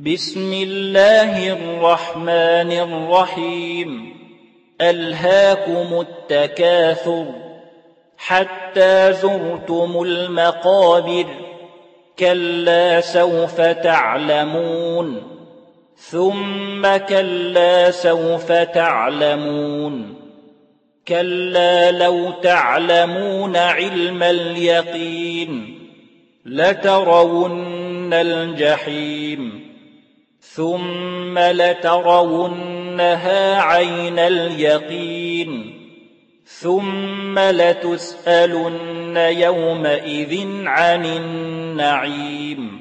بسم الله الرحمن الرحيم. ألهاكم التكاثر حتى زرتم المقابر، كلا سوف تعلمون ثم كلا سوف تعلمون، كلا لو تعلمون علم اليقين لترون الجحيم ثم لترونها عين اليقين ثم لتسألن يومئذ عن النعيم.